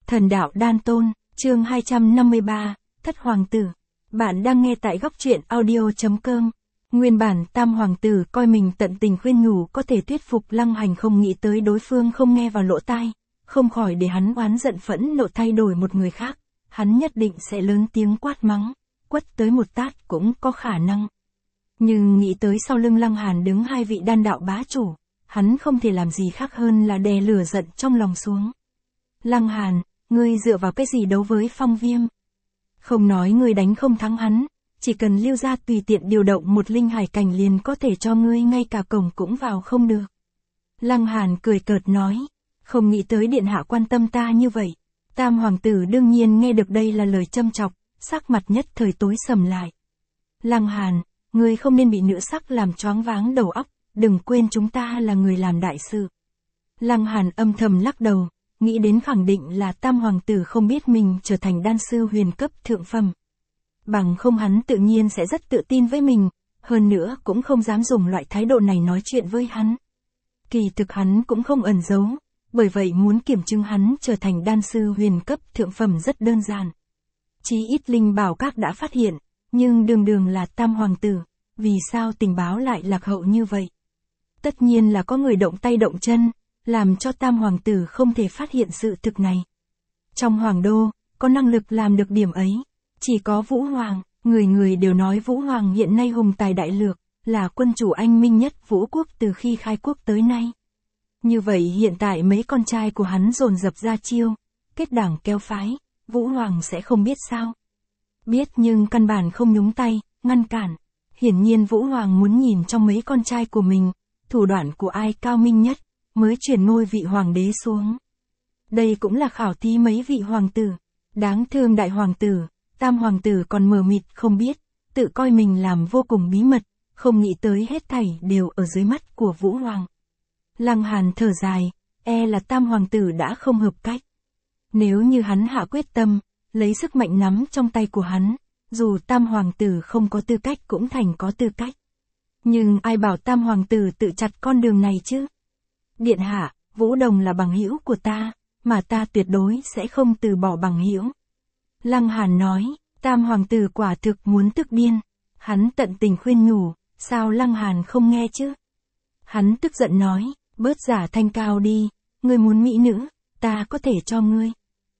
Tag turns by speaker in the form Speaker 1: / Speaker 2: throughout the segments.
Speaker 1: Thần đạo đan tôn, chương 253, Thất Hoàng tử. Bạn đang nghe tại góc truyện audio.com. Nguyên bản Tam Hoàng tử coi mình tận tình khuyên nhủ có thể thuyết phục Lăng Hành, không nghĩ tới đối phương không nghe vào lỗ tai, không khỏi để hắn oán giận phẫn nộ thay đổi một người khác. Hắn nhất định sẽ lớn tiếng quát mắng, quất tới một tát cũng có khả năng. Nhưng nghĩ tới sau lưng Lăng Hàn đứng hai vị đan đạo bá chủ, hắn không thể làm gì khác hơn là đè lửa giận trong lòng xuống. Lăng Hàn, ngươi dựa vào cái gì đấu với Phong Viêm? Không nói ngươi đánh không thắng hắn, chỉ cần Lưu gia tùy tiện điều động một linh hải cảnh liền có thể cho ngươi ngay cả cổng cũng vào không được. Lăng Hàn cười cợt nói, không nghĩ tới điện hạ quan tâm ta như vậy. Tam hoàng tử đương nhiên nghe được đây là lời châm chọc, sắc mặt nhất thời tối sầm lại. Lăng Hàn, ngươi không nên bị nữ sắc làm choáng váng đầu óc, đừng quên chúng ta là người làm đại sự. Lăng Hàn âm thầm lắc đầu, nghĩ đến khẳng định là Tam hoàng tử không biết mình trở thành đan sư huyền cấp thượng phẩm. Bằng không hắn tự nhiên sẽ rất tự tin với mình, hơn nữa cũng không dám dùng loại thái độ này nói chuyện với hắn. Kỳ thực hắn cũng không ẩn giấu, bởi vậy muốn kiểm chứng hắn trở thành đan sư huyền cấp thượng phẩm rất đơn giản. Chí ít linh bảo các đã phát hiện, nhưng đường là Tam hoàng tử, vì sao tình báo lại lạc hậu như vậy? Tất nhiên là có người động tay động chân, làm cho Tam hoàng tử không thể phát hiện sự thực này. Trong hoàng đô, có năng lực làm được điểm ấy, chỉ có Vũ Hoàng, người đều nói Vũ Hoàng hiện nay hùng tài đại lược, là quân chủ anh minh nhất Vũ quốc từ khi khai quốc tới nay. Như vậy hiện tại mấy con trai của hắn dồn dập ra chiêu, kết đảng kéo phái, Vũ Hoàng sẽ không biết sao? Biết nhưng căn bản không nhúng tay, ngăn cản. Hiển nhiên Vũ Hoàng muốn nhìn trong mấy con trai của mình, thủ đoạn của ai cao minh nhất, mới chuyển ngôi vị hoàng đế xuống. Đây cũng là khảo thí mấy vị hoàng tử. Đáng thương đại hoàng tử, Tam hoàng tử còn mờ mịt không biết, tự coi mình làm vô cùng bí mật, không nghĩ tới hết thảy đều ở dưới mắt của Vũ Hoàng. Lăng Hàn thở dài, là Tam hoàng tử đã không hợp cách. Nếu như hắn hạ quyết tâm, lấy sức mạnh nắm trong tay của hắn, dù Tam hoàng tử không có tư cách cũng thành có tư cách. Nhưng ai bảo Tam hoàng tử tự chặt con đường này chứ? Điện hạ, Vũ Đồng là bằng hữu của ta, mà ta tuyệt đối sẽ không từ bỏ bằng hữu. Lăng Hàn nói, Tam hoàng tử quả thực muốn tức điên. Hắn tận tình khuyên nhủ, sao Lăng Hàn không nghe chứ? Hắn tức giận nói, bớt giả thanh cao đi, ngươi muốn mỹ nữ, ta có thể cho ngươi.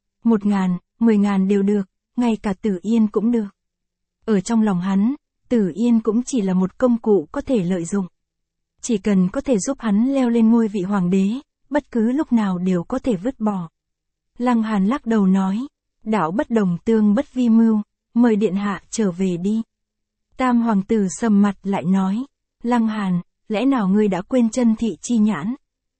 Speaker 1: 1.000, 10.000 đều được, ngay cả Tử Yên cũng được. Ở trong lòng hắn, Tử Yên cũng chỉ là một công cụ có thể lợi dụng. Chỉ cần có thể giúp hắn leo lên ngôi vị hoàng đế, bất cứ lúc nào đều có thể vứt bỏ. Lăng Hàn lắc đầu nói, đạo bất đồng tương bất vi mưu, mời điện hạ trở về đi. Tam hoàng tử sầm mặt lại nói, Lăng Hàn, lẽ nào ngươi đã quên chân thị chi nhãn?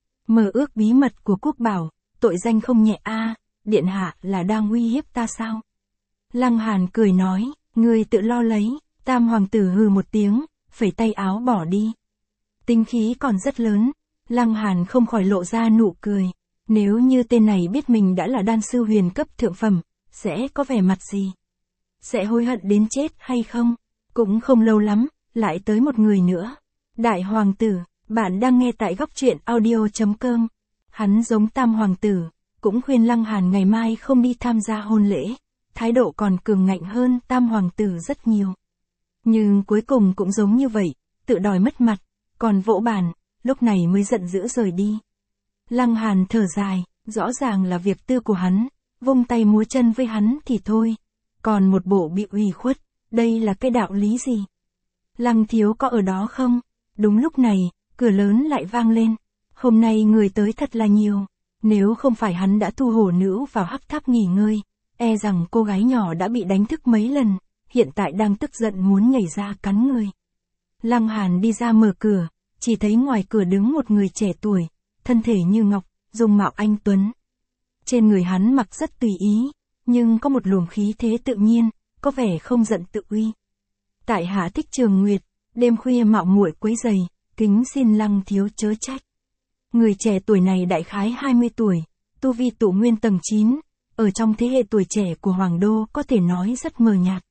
Speaker 1: Mơ ước bí mật của quốc bảo, tội danh không nhẹ điện hạ là đang uy hiếp ta sao? Lăng Hàn cười nói, ngươi tự lo lấy. Tam hoàng tử hừ một tiếng, phẩy tay áo bỏ đi. Tính khí còn rất lớn, Lăng Hàn không khỏi lộ ra nụ cười. Nếu như tên này biết mình đã là đan sư huyền cấp thượng phẩm, sẽ có vẻ mặt gì? Sẽ hối hận đến chết hay không? Cũng không lâu lắm, lại tới một người nữa. Đại hoàng tử, bạn đang nghe tại góc truyện audio.com. Hắn giống Tam hoàng tử, cũng khuyên Lăng Hàn ngày mai không đi tham gia hôn lễ. Thái độ còn cường ngạnh hơn Tam hoàng tử rất nhiều. Nhưng cuối cùng cũng giống như vậy, tự đòi mất mặt, còn vỗ bàn, lúc này mới giận dữ rời đi. Lăng Hàn thở dài, rõ ràng là việc tư của hắn, vung tay múa chân với hắn thì thôi. Còn một bộ bị ủy khuất, đây là cái đạo lý gì? Lăng thiếu có ở đó không? Đúng lúc này, cửa lớn lại vang lên. Hôm nay người tới thật là nhiều. Nếu không phải hắn đã thu hổ nữ vào hắc tháp nghỉ ngơi, rằng cô gái nhỏ đã bị đánh thức mấy lần, hiện tại đang tức giận muốn nhảy ra cắn người. Lăng Hàn đi ra mở cửa, chỉ thấy ngoài cửa đứng một người trẻ tuổi, thân thể như ngọc, dung mạo anh tuấn. Trên người hắn mặc rất tùy ý, nhưng có một luồng khí thế tự nhiên, có vẻ không giận tự uy. Tại hạ thích Trường Nguyệt, đêm khuya mạo muội quấy rầy, kính xin Lăng thiếu chớ trách. Người trẻ tuổi này đại khái 20 tuổi, tu vi tụ nguyên tầng 9, ở trong thế hệ tuổi trẻ của Hoàng đô có thể nói rất mờ nhạt.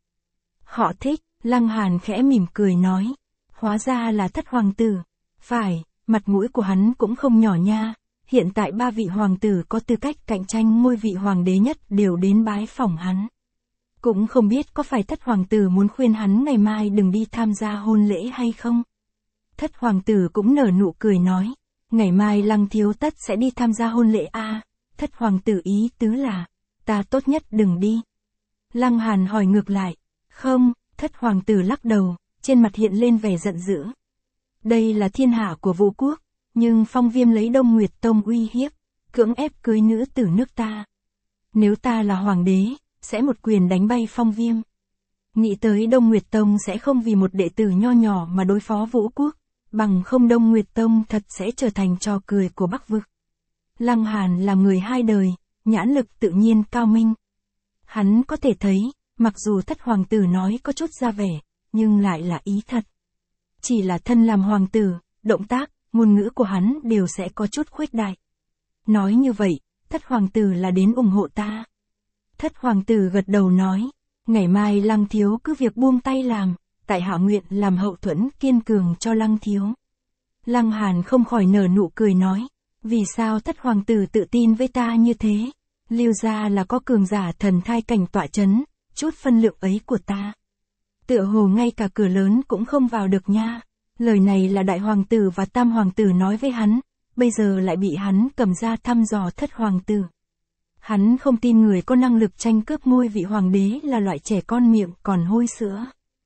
Speaker 1: Họ thích, Lăng Hàn khẽ mỉm cười nói, hóa ra là Thất hoàng tử. Phải, mặt mũi của hắn cũng không nhỏ nha, hiện tại 3 vị hoàng tử có tư cách cạnh tranh ngôi vị hoàng đế nhất đều đến bái phỏng hắn. Cũng không biết có phải thất hoàng tử muốn khuyên hắn ngày mai đừng đi tham gia hôn lễ hay không. Thất hoàng tử cũng nở nụ cười nói, ngày mai Lăng thiếu tất sẽ đi tham gia hôn lễ a. Thất hoàng tử ý tứ là, ta tốt nhất đừng đi. Lăng Hàn hỏi ngược lại, không, thất hoàng tử lắc đầu, trên mặt hiện lên vẻ giận dữ. Đây là thiên hạ của Vũ quốc, nhưng Phong Viêm lấy Đông Nguyệt Tông uy hiếp, cưỡng ép cưới nữ tử nước ta. Nếu ta là hoàng đế, sẽ một quyền đánh bay Phong Viêm. Nghĩ tới Đông Nguyệt Tông sẽ không vì một đệ tử nho nhỏ mà đối phó Vũ quốc, bằng không Đông Nguyệt Tông thật sẽ trở thành trò cười của Bắc vực. Lăng Hàn là người hai đời, nhãn lực tự nhiên cao minh. Hắn có thể thấy, mặc dù thất hoàng tử nói có chút ra vẻ, nhưng lại là ý thật. Chỉ là thân làm hoàng tử, động tác, ngôn ngữ của hắn đều sẽ có chút khuếch đại. Nói như vậy, thất hoàng tử là đến ủng hộ ta. Thất hoàng tử gật đầu nói, ngày mai Lăng thiếu cứ việc buông tay làm, tại hạ nguyện làm hậu thuẫn kiên cường cho Lăng thiếu. Lăng Hàn không khỏi nở nụ cười nói, vì sao thất hoàng tử tự tin với ta như thế? Lưu gia là có cường giả thần thai cảnh tọa chấn, chút phân lượng ấy của ta. Tựa hồ ngay cả cửa lớn cũng không vào được nha. Lời này là đại hoàng tử và tam hoàng tử nói với hắn, bây giờ lại bị hắn cầm ra thăm dò thất hoàng tử. Hắn không tin người có năng lực tranh cướp ngôi vị hoàng đế là loại trẻ con miệng còn hôi sữa.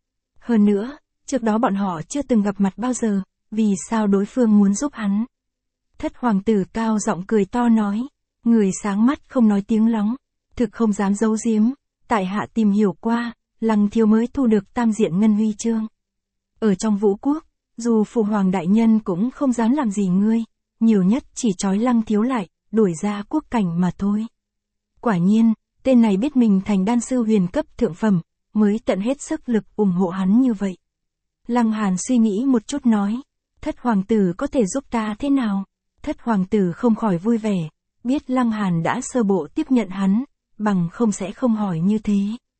Speaker 1: Hơn nữa, trước đó bọn họ chưa từng gặp mặt bao giờ, vì sao đối phương muốn giúp hắn? Thất hoàng tử cao giọng cười to nói, người sáng mắt không nói tiếng lóng, thực không dám giấu giếm, tại hạ tìm hiểu qua, Lăng thiếu mới thu được tam diện ngân huy chương. Ở trong Vũ quốc, dù phụ hoàng đại nhân cũng không dám làm gì ngươi, nhiều nhất chỉ trói Lăng thiếu lại, đuổi ra quốc cảnh mà thôi. Quả nhiên, tên này biết mình thành đan sư huyền cấp thượng phẩm, mới tận hết sức lực ủng hộ hắn như vậy. Lăng Hàn suy nghĩ một chút nói, thất hoàng tử có thể giúp ta thế nào? Thất hoàng tử không khỏi vui vẻ, biết Lăng Hàn đã sơ bộ tiếp nhận hắn, bằng không sẽ không hỏi như thế.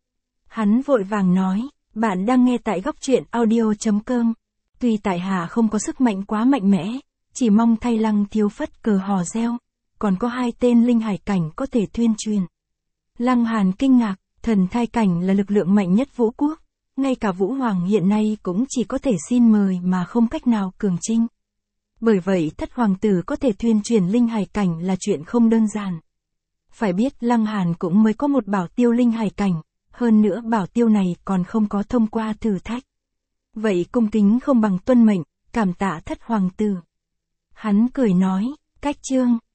Speaker 1: Hắn vội vàng nói, bạn đang nghe tại góc truyện audio.com. Tuy tại hạ không có sức mạnh quá mạnh mẽ, chỉ mong thay Lăng thiếu phất cờ hò reo, còn có 2 tên linh hải cảnh có thể thuyên truyền. Lăng Hàn kinh ngạc, thần thai cảnh là lực lượng mạnh nhất Vũ quốc, ngay cả Vũ hoàng hiện nay cũng chỉ có thể xin mời mà không cách nào cường chinh. Bởi vậy thất hoàng tử có thể thuyên truyền linh hải cảnh là chuyện không đơn giản. Phải biết Lăng Hàn cũng mới có một bảo tiêu linh hải cảnh, hơn nữa bảo tiêu này còn không có thông qua thử thách. Vậy cung kính không bằng tuân mệnh, cảm tạ thất hoàng tử. Hắn cười nói, cách chương.